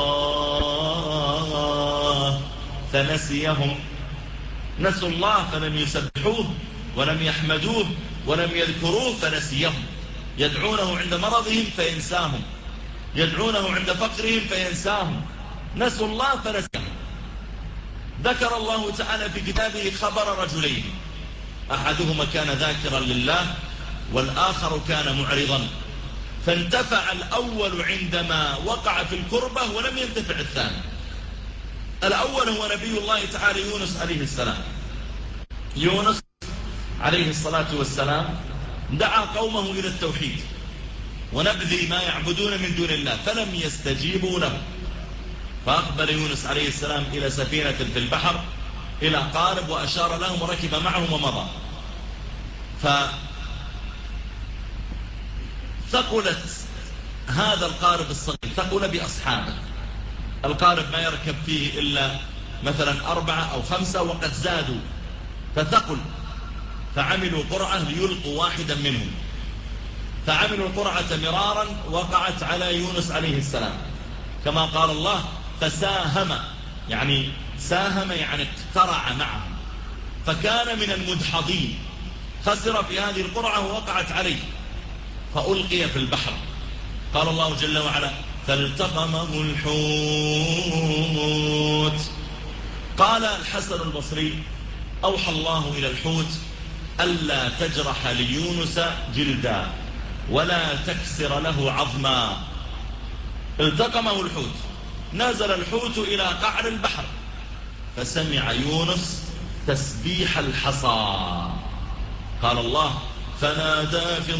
الله فنسيهم. نسوا الله فلم يسبحوه ولم يحمدوه ولم يذكروه فنسيهم. يدعونه عند مرضهم فينساهم، يدعونه عند فقرهم فينساهم. نسوا الله فنسيهم. ذكر الله تعالى في كتابه خبر رجلين، أحدهما كان ذاكرا لله والآخر كان معرضا، فانتفع الأول عندما وقع في الكربة ولم ينتفع الثاني. الأول هو نبي الله تعالى يونس عليه السلام. يونس عليه الصلاة والسلام دعا قومه إلى التوحيد ونبذ ما يعبدون من دون الله فلم يستجيبوا له، فأقبل يونس عليه السلام إلى سفينة في البحر إلى قارب وأشار لهم وركب معهم ومضى، فثقلت هذا القارب الصغير، ثقل بأصحابه. القارب ما يركب فيه إلا مثلا أربعة أو خمسة وقد زادوا فثقل، فعملوا قرعة ليلقوا واحدا منهم، فعملوا القرعة مرارا وقعت على يونس عليه السلام، كما قال الله: فساهم، يعني ساهم يعني اقترع معهم، فكان من المدحضين، خسر في هذه القرعة ووقعت عليه فألقي في البحر. قال الله جل وعلا: فالتقمه الحوت. قال الحسن البصري: أوحى الله إلى الحوت ألا تجرح ليونس جلدا ولا تكسر له عظما. التقمه الحوت، نزل الحوت إلى قعر البحر فسمع يونس تسبيح الحصى. قال الله: فنادى في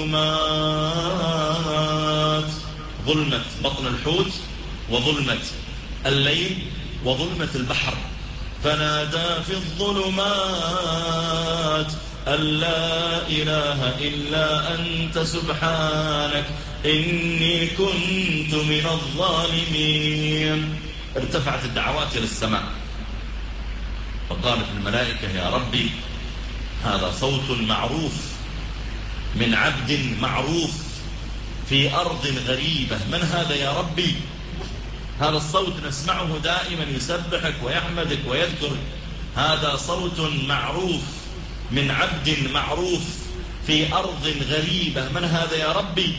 الظلمات، ظلمة بطن الحوت وظلمة الليل وظلمة البحر، فنادى في الظلمات أن لا إله إلا أنت سبحانك إني كنت من الظالمين. ارتفعت الدعوات إلى السماء، فقالت الملائكة: يا ربي هذا صوت معروف من عبد معروف في أرض غريبة، من هذا يا ربي؟ هذا الصوت نسمعه دائما يسبحك ويحمدك ويذكرك، هذا صوت معروف من عبد معروف في أرض غريبة، من هذا يا ربي؟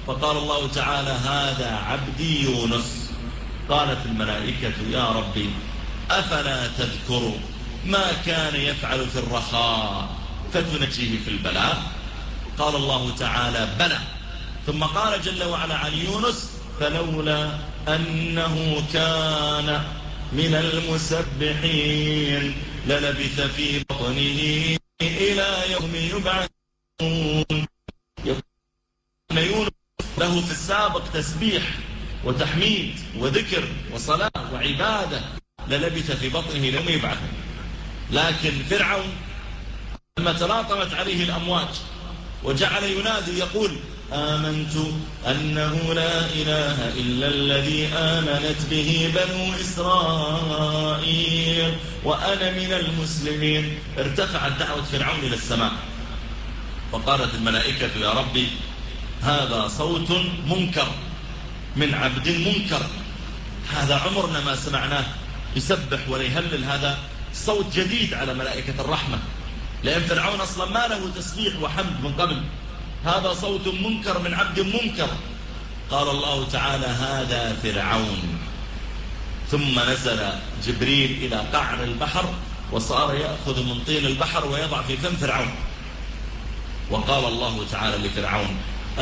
فقال الله تعالى هذا عبدي يونس. قالت الملائكة يا ربي أفلا تذكر ما كان يفعل في الرخاء فتنجيه في البلاء؟ قال الله تعالى بلى. ثم قال جل وعلا عن يونس فلولا أنه كان من المسبحين للبث في بطنه إلى يوم يبعثون. يونس له في السابق تسبيح وتحميد وذكر وصلاة وعبادة، للبث في بطنه لم يبعث. لكن فرعون لما تلاطمت عليه الأمواج وجعل ينادي يقول آمنت أنه لا إله إلا الذي آمنت به بنو إسرائيل وأنا من المسلمين، ارتفعت دعوة فرعون إلى السماء. فقالت الملائكة يا ربي هذا صوت منكر من عبد منكر، هذا عمرنا ما سمعناه يسبح ويهلل، هذا صوت جديد على ملائكة الرحمة، لأن فرعون أصلا ما له تسبيح وحمد من قبل، هذا صوت منكر من عبد منكر. قال الله تعالى هذا فرعون. ثم نزل جبريل إلى قعر البحر وصار يأخذ من طين البحر ويضع في فم فرعون. وقال الله تعالى لفرعون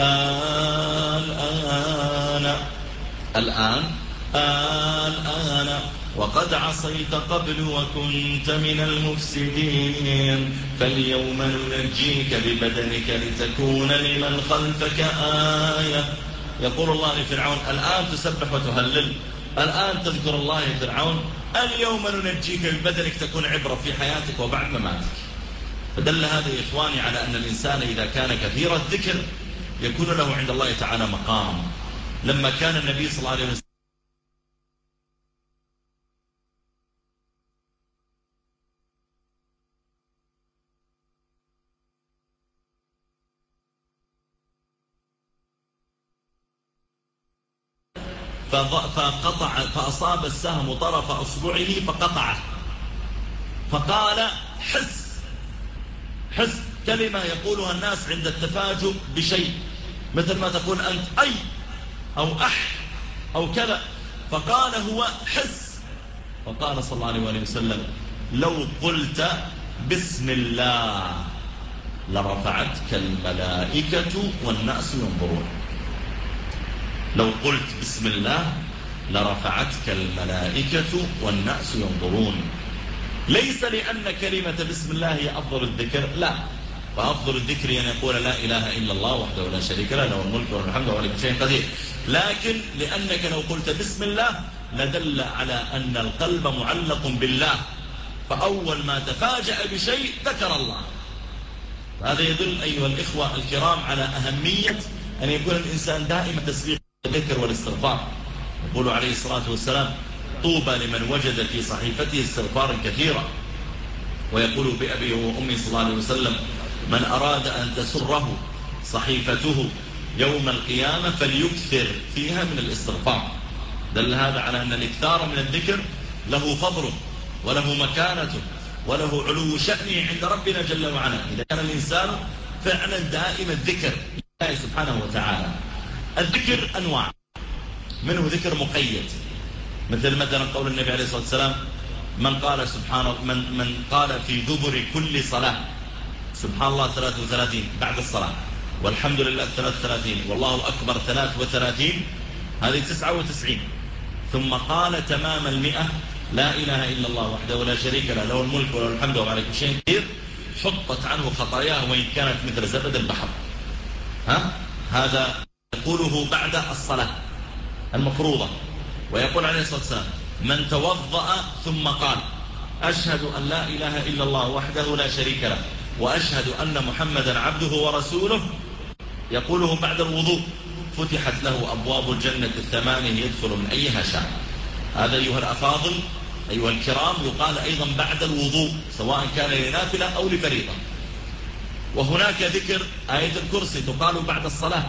الآن الآن الآن وقد عصيت قبل وكنت من المفسدين فاليوم ننجيك ببدنك لتكون لمن خلفك آية. يقول الله لفرعون الآن تسبح وتهلل، الآن تذكر الله يا فرعون، اليوم ننجيك ببدنك تكون عبرة في حياتك وبعد مماتك. فدل هذا يا إخواني على أن الإنسان إذا كان كثير الذكر يكون له عند الله تعالى مقام. لما كان النبي صلى الله عليه وسلم فقطع فأصاب السهم طرف أصبعه فقطعه، فقال حس حس، كلمة يقولها الناس عند التفاجؤ بشيء، مثل ما تقول أنت أي أو أح أو كذا، فقال هو حس. فقال صلى الله عليه وسلم لو قلت بسم الله لرفعتك الملائكة والناس ينظرون. لو قلت بسم الله لرفعتك الملائكة والناس ينظرون. ليس لأن كلمة بسم الله هي أفضل الذكر، لا، فأفضل الذكر أن يقول لا إله إلا الله وحده لا شريك له له الملك وله الحمد وهو على كل شيء قدير. لكن لأنك لو قلت بسم الله لدل على أن القلب معلق بالله، فأول ما تفاجأ بشيء ذكر الله. هذا يدل أيها الإخوة الكرام على أهمية أن يكون الإنسان دائما تسبيح الذكر والاستغفار. يقول عليه الصلاة والسلام طوبى لمن وجد في صحيفته استغفارا كثيرا. ويقول بأبي وأمي صلى الله عليه وسلم من أراد أن تسره صحيفته يوم القيامة فليكثر فيها من الاستغفار. دل هذا على أن الإكثار من الذكر له فضله وله مكانته وله علو شأنه عند ربنا جل وعلا، إذا كان الإنسان فعلا دائما الذكر لله سبحانه وتعالى. الذكر أنواع، منه ذكر مقيد، مثل مثلا قول النبي عليه الصلاة والسلام من قال سبحان من من قال في دبر كل صلاة سبحان الله ثلاث وثلاثين بعد الصلاة، والحمد لله ثلاث وثلاثين، والله أكبر ثلاث وثلاثين، هذه تسعة وتسعين. ثم قال تمام المئة لا إله إلا الله وحده لا شريك له له الملك وله الحمد وهو على كل شيء قدير، حطت عنه خطاياه وإن كانت مثل زبد البحر. ها هذا يقوله بعد الصلاة المفروضة. ويقول عليه الصلاة والسلام من توضأ ثم قال أشهد أن لا إله إلا الله وحده لا شريك له وأشهد أن محمدا عبده ورسوله، يقوله بعد الوضوء فتحت له أبواب الجنة الثمانية يدخل من أيها شاء. هذا أيها الأفاضل أيها الكرام يقال أيضا بعد الوضوء سواء كان لنافلة أو لفريضة. وهناك ذكر آية الكرسي تقال بعد الصلاة.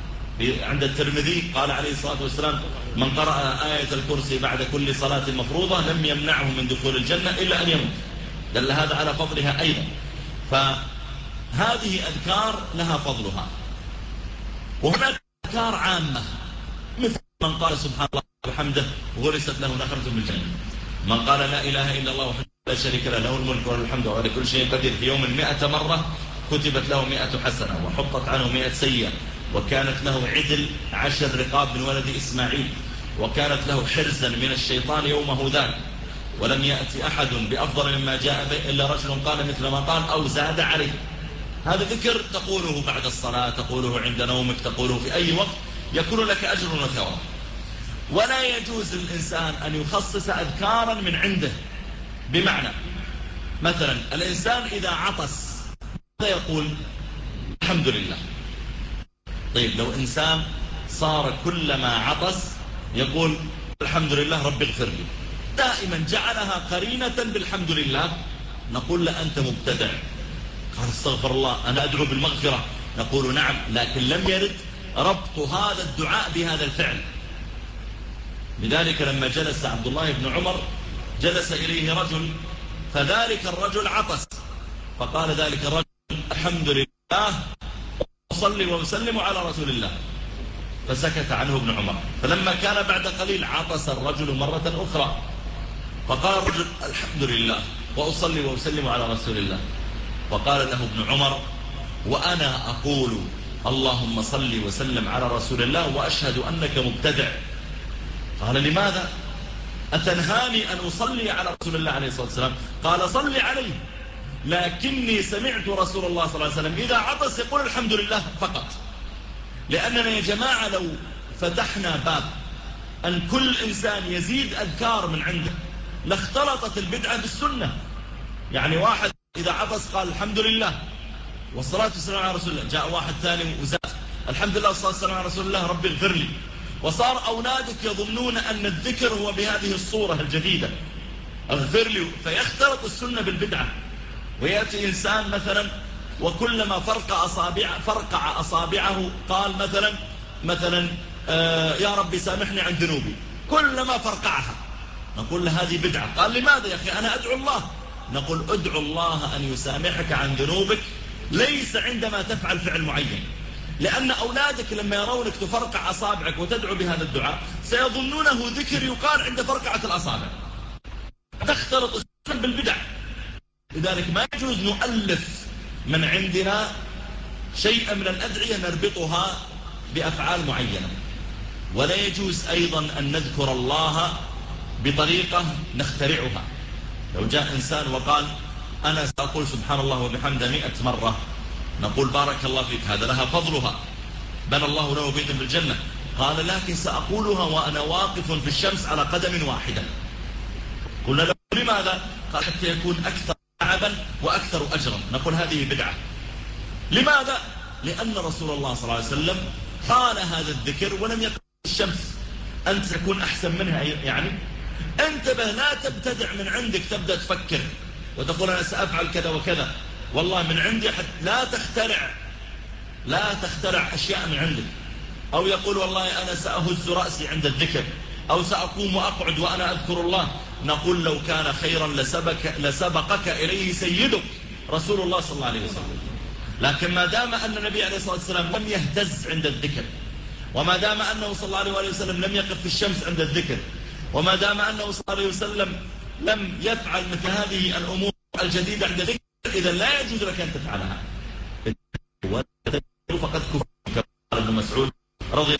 عند الترمذي قال عليه الصلاة والسلام من قرأ آية الكرسي بعد كل صلاة مفروضة لم يمنعه من دخول الجنة إلا أن يموت. دل هذا على فضلها أيضا. فهذه أذكار لها فضلها. وهناك أذكار عامة، مثل من قال سبحان الله وبحمده غرست له نخلة بالجنة، من قال لا إله إلا الله وحده لا شريك له له الملك وله الحمد وعلى كل شيء قدير في يوم مئة مرة كتبت له مئة حسنة وحطت عنه مئة سيئة، وكانت له عدل عشر رقاب من ولد إسماعيل، وكانت له حرزا من الشيطان يومه ذاك، ولم يأتي أحد بأفضل مما جاء به إلا رجل قال مثل ما قال أو زاد عليه. هذا ذكر تقوله بعد الصلاة، تقوله عند نومك، تقوله في أي وقت، يكون لك أجر وثواب. ولا يجوز للإنسان أن يخصص أذكارا من عنده، بمعنى مثلا الإنسان إذا عطس ماذا يقول؟ الحمد لله. طيب لو إنسان صار كلما عطس يقول الحمد لله رب اغفر لي، دائما جعلها قرينة بالحمد لله، نقول له أنت مبتدع. قال استغفر الله أنا أدعو بالمغفرة، نقول نعم، لكن لم يرد ربط هذا الدعاء بهذا الفعل. لذلك لما جلس عبد الله بن عمر جلس إليه رجل، فذلك الرجل عطس، فقال ذلك الرجل الحمد لله وصلي وسلم على رسول الله، فسكت عنه ابن عمر. فلما كان بعد قليل عطس الرجل مرة أخرى، فقال الرجل الحمد لله وأصلي وسلم على رسول الله، وقال له ابن عمر وأنا أقول اللهم صل وسلم على رسول الله وأشهد أنك مبتدع. قال لماذا؟ أتنهاني أن أصلي على رسول الله عليه الصلاة والسلام؟ قال صلي عليه، لكني سمعت رسول الله صلى الله عليه وسلم إذا عطس يقول الحمد لله فقط. لأننا يا جماعة لو فتحنا باب أن كل إنسان يزيد أذكار من عنده لاختلطت البدعة بالسنة. يعني واحد إذا عطس قال الحمد لله والصلاة والسلام على رسول الله، جاء واحد ثاني وزاد الحمد لله والصلاة والسلام على رسول الله ربي اغفر لي، وصار أولادك يظنون أن الذكر هو بهذه الصورة الجديدة اغفر لي، فيختلط السنة بالبدعة. ويأتي إنسان مثلا وكلما فرقع أصابع فرقع أصابعه قال مثلا مثلا آه يا ربي سامحني عن ذنوبي، كلما فرقعها نقول له هذه بدعة. قال لماذا يا أخي؟ أنا أدعو الله. نقول ادعو الله أن يسامحك عن ذنوبك ليس عندما تفعل فعل معين، لأن أولادك لما يرونك تفرقع أصابعك وتدعو بهذا الدعاء سيظنونه ذكر يقال عند فرقعة الأصابع، تختلط السنة بالبدع. لذلك ما يجوز نؤلف من عندنا شيئا من الأدعية نربطها بأفعال معينة، ولا يجوز أيضا أن نذكر الله بطريقة نخترعها. لو جاء إنسان وقال أنا سأقول سبحان الله وبحمده مئة مرة، نقول بارك الله فيك هذا لها فضلها، بنى الله له بيتا في الجنة. قال لكن سأقولها وأنا واقف في الشمس على قدم واحدة. قلنا له لماذا؟ قال حتى يكون أكثر تعبا وأكثر أجرا. نقول هذه بدعة. لماذا؟ لأن رسول الله صلى الله عليه وسلم قال هذا الذكر ولم يقف في الشمس، أنت تكون أحسن منها. يعني انتبه، لا تبتدع من عندك تبدأ تفكر وتقول أنا سأفعل كذا وكذا، والله من عندي حتى لا تخترع لا تخترع أشياء من عندك. أو يقول والله أنا سأهز رأسي عند الذكر، أو سأقوم وأقعد وأنا أذكر الله. نقول لو كان خيرا لسبك لسبقك إليه سيدك رسول الله صلى الله عليه وسلم. لكن ما دام أن النبي عليه الصلاة والسلام لم يهتز عند الذكر، وما دام أنه صلى الله عليه وسلم لم يقف في الشمس عند الذكر، وما دام أنه صلى الله عليه وسلم لم يفعل مثل هذه الأمور الجديدة عند الذكر، إذا لا يجوز لك أن تفعلها. فقد كفر ابن مسعود رضي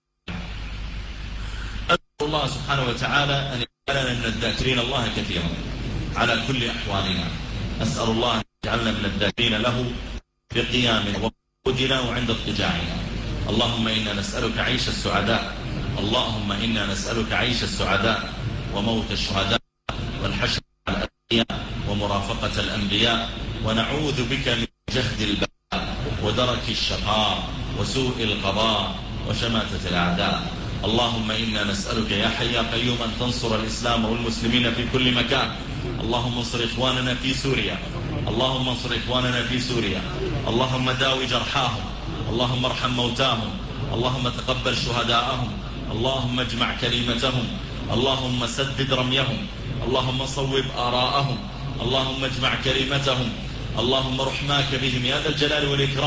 الله سبحانه وتعالى أن يجعلنا من الذاكرين الله كثيرا على كل أحوالنا. أسأل الله أن يجعلنا من الذاكرين له في قيامنا وقعودنا وعند اضطجاعنا. اللهم إنا نسألك عيش السعداء، اللهم إنا نسألك عيش السعداء وموت الشهداء والحشر على الأنبياء ومرافقة الأنبياء، ونعوذ بك من جهد البلاء ودرك الشقاء وسوء القضاء وشماتة الأعداء. اللهم إنا نسألك يا حي يا قيوم أن تنصر الإسلام والمسلمين في كل مكان. اللهم انصر إخواننا في سوريا، اللهم انصر إخواننا في سوريا، اللهم داوي جرحاهم، اللهم ارحم موتاهم، اللهم تقبل شهداءهم، اللهم اجمع كلمتهم، اللهم سدد رميهم، اللهم صوب آراءهم، اللهم اجمع كلمتهم، اللهم رحماك بهم يا ذا الجلال والإكرام.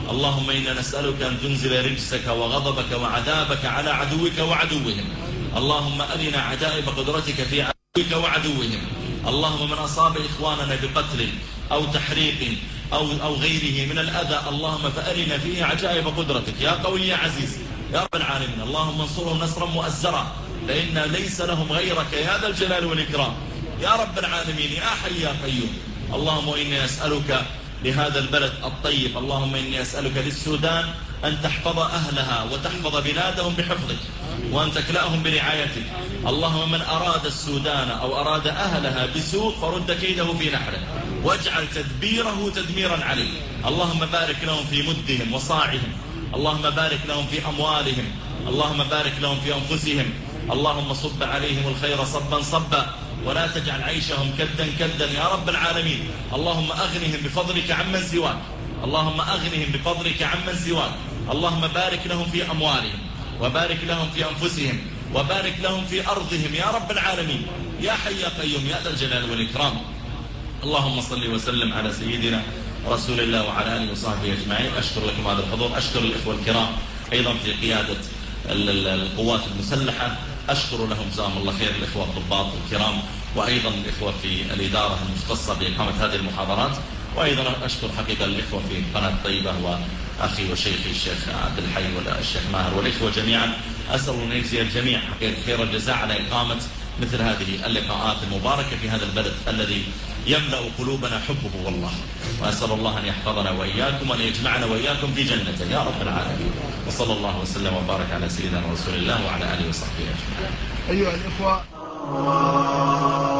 اللهم إنا نسألك أن تنزل رجسك وغضبك وعذابك على عدوك وعدوهم. اللهم أرنا عجائب قدرتك في عدوك وعدوهم. اللهم من أصاب إخواننا بقتل أو تحريق أو, أو غيره من الأذى اللهم فأرنا فيه عجائب قدرتك يا قوي يا عزيز يا رب العالمين. اللهم انصرهم نصرا مؤزرا فإن ليس لهم غيرك يا ذا الجلال والإكرام يا رب العالمين يا حي يا قيوم. اللهم إني أسألك لهذا البلد الطيب، اللهم إني أسألك للسودان أن تحفظ أهلها وتحفظ بلادهم بحفظك وأن تكلأهم برعايتك. اللهم من أراد السودان أو أراد أهلها بسوء فرد كيده في نحره واجعل تدبيره تدميرا عليه. اللهم بارك لهم في مدهم وصاعهم، اللهم بارك لهم في أموالهم، اللهم بارك لهم في أنفسهم. اللهم صب عليهم الخير صبا صبا ولا تجعل عيشهم كدا كدا يا رب العالمين. اللهم أغنهم بفضلك عمن سواك، اللهم أغنهم بفضلك عمن سواك. اللهم بارك لهم في أموالهم وبارك لهم في أنفسهم وبارك لهم في أرضهم يا رب العالمين يا حي يا قيوم يا ذا الجلال والإكرام. اللهم صل وسلم على سيدنا رسول الله وعلى آله وصحبه أجمعين. أشكر لكم هذا الحضور، أشكر الإخوة الكرام أيضا في قيادة القوات المسلحة، أشكر لهم جزاهم الله خير الإخوة الضباط الكرام وأيضا الإخوة في الإدارة المختصة بإقامة هذه المحاضرات، وأيضا أشكر حقيقة الإخوة في قناة طيبة وأخي وشيخي الشيخ عبد الحي والشيخ ماهر والإخوة جميعا. أسأل أن يجزي الجميع حقيقة خير الجزاء على إقامة مثل هذه اللقاءات المباركة في هذا البلد الذي يملأ قلوبنا حبه والله. وأسأل الله أن يحفظنا وإياكم وأن يجمعنا وإياكم في جنته يا رب العالمين. وصلى الله وسلم وبارك على سيدنا رسول الله وعلى آله وصحبه أجمعين. أيها الإخوة